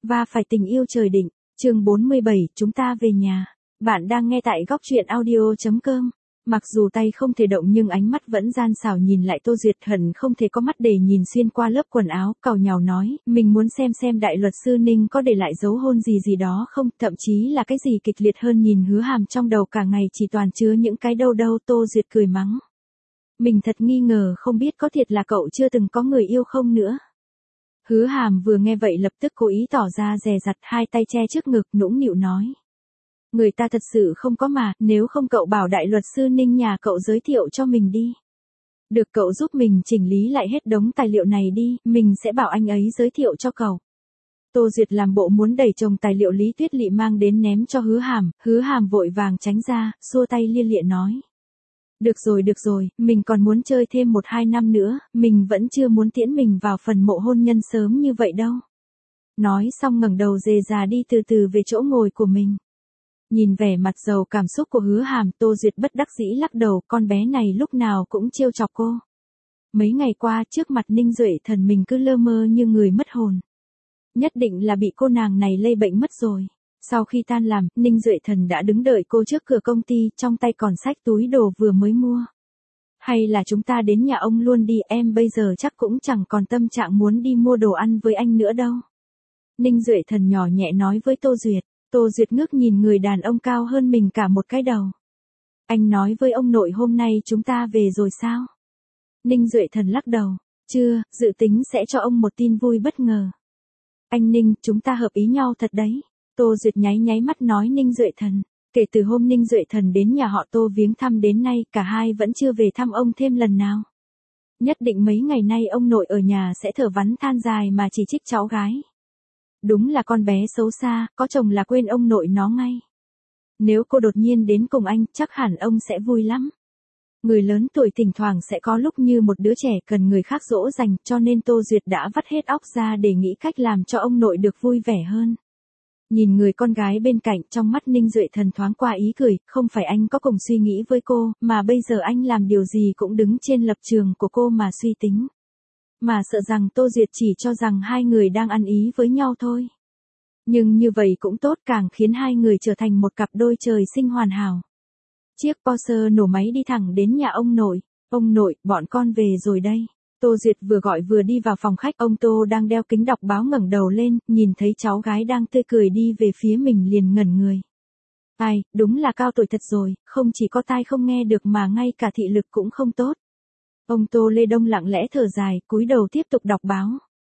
Và phải tình yêu trời định, chương 47, chúng ta về nhà. Bạn đang nghe tại góc truyện audio.com. Mặc dù tay không thể động nhưng ánh mắt vẫn gian xảo nhìn lại Tô Duyệt, hận không thể có mắt để nhìn xuyên qua lớp quần áo, càu nhàu nói, mình muốn xem đại luật sư Ninh có để lại dấu hôn gì đó không, thậm chí là cái gì kịch liệt hơn. Nhìn Hứa Hàm trong đầu cả ngày chỉ toàn chứa những cái đâu, Tô Duyệt cười mắng. Mình thật nghi ngờ không biết có thiệt là cậu chưa từng có người yêu không nữa. Hứa Hàm vừa nghe vậy lập tức cố ý tỏ ra dè dặt, hai tay che trước ngực nũng nịu nói. Người ta thật sự không có mà, nếu không cậu bảo đại luật sư Ninh nhà cậu giới thiệu cho mình đi. Được, cậu giúp mình chỉnh lý lại hết đống tài liệu này đi, mình sẽ bảo anh ấy giới thiệu cho cậu. Tô Duyệt làm bộ muốn đẩy chồng tài liệu Lý Tuyết Lị mang đến ném cho Hứa Hàm vội vàng tránh ra, xua tay lia lịa nói. Được rồi, mình còn muốn chơi thêm 1-2 năm nữa, mình vẫn chưa muốn tiễn mình vào phần mộ hôn nhân sớm như vậy đâu. Nói xong ngẩng đầu dề già đi từ từ về chỗ ngồi của mình. Nhìn vẻ mặt giàu cảm xúc của Hứa Hàm, Tô Duyệt bất đắc dĩ lắc đầu, con bé này lúc nào cũng trêu chọc cô. Mấy ngày qua trước mặt Ninh Duệ Thần mình cứ lơ mơ như người mất hồn. Nhất định là bị cô nàng này lây bệnh mất rồi. Sau khi tan làm, Ninh Duệ Thần đã đứng đợi cô trước cửa công ty, trong tay còn xách túi đồ vừa mới mua. Hay là chúng ta đến nhà ông luôn đi, em bây giờ chắc cũng chẳng còn tâm trạng muốn đi mua đồ ăn với anh nữa đâu. Ninh Duệ Thần nhỏ nhẹ nói với Tô Duyệt. Tô Duyệt ngước nhìn người đàn ông cao hơn mình cả một cái đầu. Anh nói với ông nội hôm nay chúng ta về rồi sao? Ninh Duệ Thần lắc đầu. Chưa, dự tính sẽ cho ông một tin vui bất ngờ. Anh Ninh, chúng ta hợp ý nhau thật đấy. Tô Duyệt nháy mắt nói Ninh Duệ Thần. Kể từ hôm Ninh Duệ Thần đến nhà họ Tô viếng thăm đến nay, cả hai vẫn chưa về thăm ông thêm lần nào. Nhất định mấy ngày nay ông nội ở nhà sẽ thở vắn than dài mà chỉ trích cháu gái. Đúng là con bé xấu xa, có chồng là quên ông nội nó ngay. Nếu cô đột nhiên đến cùng anh, chắc hẳn ông sẽ vui lắm. Người lớn tuổi thỉnh thoảng sẽ có lúc như một đứa trẻ cần người khác dỗ dành, cho nên Tô Duyệt đã vắt hết óc ra để nghĩ cách làm cho ông nội được vui vẻ hơn. Nhìn người con gái bên cạnh, trong mắt Ninh Duệ Thần thoáng qua ý cười, không phải anh có cùng suy nghĩ với cô, mà bây giờ anh làm điều gì cũng đứng trên lập trường của cô mà suy tính. Mà sợ rằng Tô Duyệt chỉ cho rằng hai người đang ăn ý với nhau thôi. Nhưng như vậy cũng tốt, càng khiến hai người trở thành một cặp đôi trời sinh hoàn hảo. Chiếc Porsche nổ máy đi thẳng đến nhà ông nội. Ông nội, bọn con về rồi đây. Tô Duyệt vừa gọi vừa đi vào phòng khách, ông Tô đang đeo kính đọc báo ngẩng đầu lên, nhìn thấy cháu gái đang tươi cười đi về phía mình liền ngẩn người. Ai, đúng là cao tuổi thật rồi, không chỉ có tai không nghe được mà ngay cả thị lực cũng không tốt. Ông Tô Lê Đông lặng lẽ thở dài, cúi đầu tiếp tục đọc báo.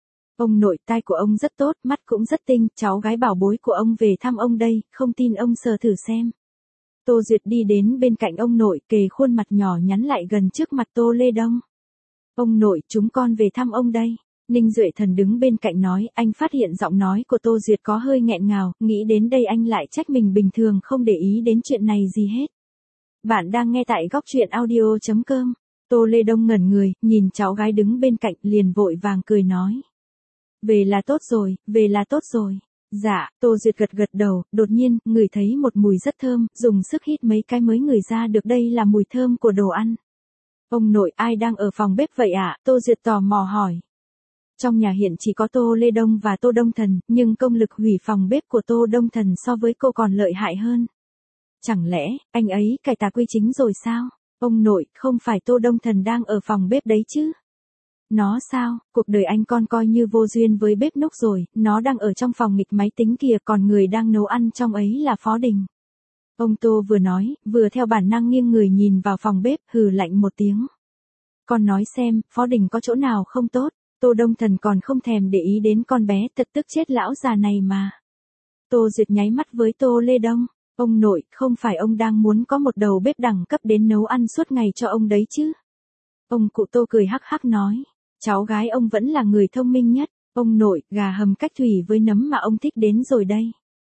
Ông nội, tai của ông rất tốt, mắt cũng rất tinh, cháu gái bảo bối của ông về thăm ông đây, không tin ông sờ thử xem. Tô Duyệt đi đến bên cạnh ông nội, kề khuôn mặt nhỏ nhắn lại gần trước mặt Tô Lê Đông. Ông nội, chúng con về thăm ông đây. Ninh Duệ Thần đứng bên cạnh nói, anh phát hiện giọng nói của Tô Duyệt có hơi nghẹn ngào, nghĩ đến đây anh lại trách mình bình thường không để ý đến chuyện này gì hết. Bạn đang nghe tại góc truyện audio.com. Tô Lê Đông ngẩn người, nhìn cháu gái đứng bên cạnh liền vội vàng cười nói. Về là tốt rồi. Dạ, Tô Duyệt gật đầu, đột nhiên, ngửi thấy một mùi rất thơm, dùng sức hít mấy cái mới ngửi ra được đây là mùi thơm của đồ ăn. Ông nội, ai đang ở phòng bếp vậy ạ? Tô Duyệt tò mò hỏi. Trong nhà hiện chỉ có Tô Lê Đông và Tô Đông Thần, nhưng công lực hủy phòng bếp của Tô Đông Thần so với cô còn lợi hại hơn. Chẳng lẽ, anh ấy cải tà quy chính rồi sao? Ông nội, không phải Tô Đông Thần đang ở phòng bếp đấy chứ? Nó sao, cuộc đời anh con coi như vô duyên với bếp núc rồi, nó đang ở trong phòng nghịch máy tính kìa, còn người đang nấu ăn trong ấy là Phó Đình. Ông Tô vừa nói, vừa theo bản năng nghiêng người nhìn vào phòng bếp, hừ lạnh một tiếng. Con nói xem, Phó Đình có chỗ nào không tốt, Tô Đông Thần còn không thèm để ý đến con bé thật tức chết lão già này mà. Tô Duyệt nháy mắt với Tô Lê Đông, ông nội, không phải ông đang muốn có một đầu bếp đẳng cấp đến nấu ăn suốt ngày cho ông đấy chứ? Ông cụ Tô cười hắc hắc nói, cháu gái ông vẫn là người thông minh nhất, ông nội, gà hầm cách thủy với nấm mà ông thích đến rồi đây.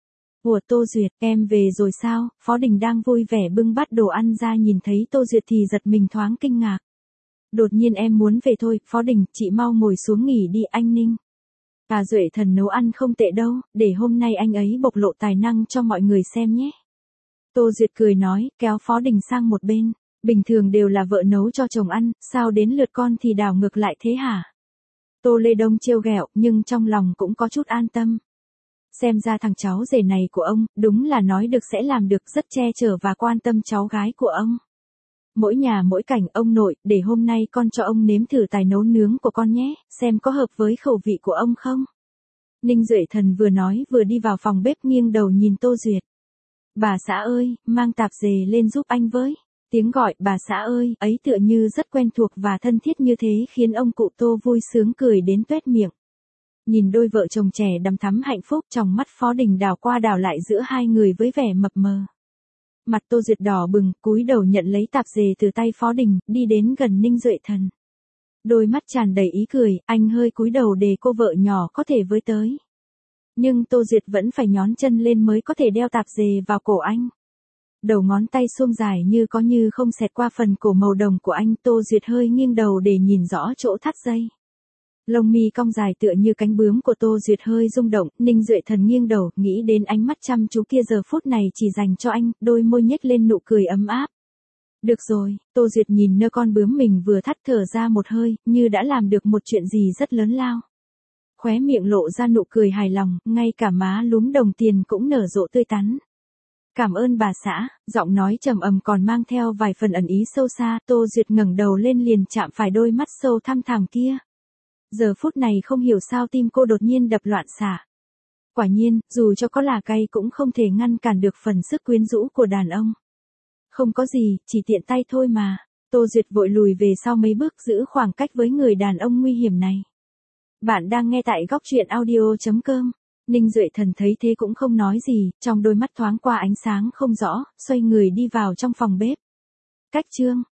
Ủa Tô Duyệt, em về rồi sao? Phó Đình đang vui vẻ bưng bát đồ ăn ra nhìn thấy Tô Duyệt thì giật mình thoáng kinh ngạc. Đột nhiên em muốn về thôi, Phó Đình, chị mau ngồi xuống nghỉ đi anh Ninh. Duệ Thần nấu ăn không tệ đâu, để hôm nay anh ấy bộc lộ tài năng cho mọi người xem nhé. Tô Duyệt cười nói, kéo Phó Đình sang một bên. Bình thường đều là vợ nấu cho chồng ăn, sao đến lượt con thì đảo ngược lại thế hả? Tô Lê Đông trêu ghẹo, nhưng trong lòng cũng có chút an tâm. Xem ra thằng cháu rể này của ông, đúng là nói được sẽ làm được, rất che chở và quan tâm cháu gái của ông. Mỗi nhà mỗi cảnh, ông nội, để hôm nay con cho ông nếm thử tài nấu nướng của con nhé, xem có hợp với khẩu vị của ông không. Ninh Duệ Thần vừa nói vừa đi vào phòng bếp nghiêng đầu nhìn Tô Duyệt. Bà xã ơi, mang tạp dề lên giúp anh với. Tiếng gọi bà xã ơi, ấy tựa như rất quen thuộc và thân thiết như thế khiến ông cụ Tô vui sướng cười đến tuét miệng. Nhìn đôi vợ chồng trẻ đằm thắm hạnh phúc, trong mắt Phó Đình đảo qua đảo lại giữa hai người với vẻ mập mờ. Mặt Tô Duyệt đỏ bừng, cúi đầu nhận lấy tạp dề từ tay Phó Đình, đi đến gần Ninh Duệ Thần. Đôi mắt tràn đầy ý cười, anh hơi cúi đầu để cô vợ nhỏ có thể với tới. Nhưng Tô Duyệt vẫn phải nhón chân lên mới có thể đeo tạp dề vào cổ anh. Đầu ngón tay suông dài như có như không xẹt qua phần cổ màu đồng của anh. Tô Duyệt hơi nghiêng đầu để nhìn rõ chỗ thắt dây. Lông mi cong dài tựa như cánh bướm của Tô Duyệt hơi rung động. Ninh Duệ Thần nghiêng đầu, nghĩ đến ánh mắt chăm chú kia giờ phút này chỉ dành cho anh, đôi môi nhếch lên nụ cười ấm áp. Được rồi, Tô Duyệt nhìn nơ con bướm mình vừa thắt thở ra một hơi, như đã làm được một chuyện gì rất lớn lao. Khóe miệng lộ ra nụ cười hài lòng, ngay cả má lúm đồng tiền cũng nở rộ tươi tắn. Cảm ơn bà xã, giọng nói trầm ầm còn mang theo vài phần ẩn ý sâu xa. Tô Duyệt ngẩng đầu lên liền chạm phải đôi mắt sâu thăm thẳm kia. Giờ phút này không hiểu sao tim cô đột nhiên đập loạn xạ. Quả nhiên, dù cho có là cay cũng không thể ngăn cản được phần sức quyến rũ của đàn ông. Không có gì, chỉ tiện tay thôi mà. Tô Duyệt vội lùi về sau mấy bước, giữ khoảng cách với người đàn ông nguy hiểm này. Bạn đang nghe tại góc truyện audio.com. Ninh Duệ Thần thấy thế cũng không nói gì, trong đôi mắt thoáng qua ánh sáng không rõ, xoay người đi vào trong phòng bếp. Cách chương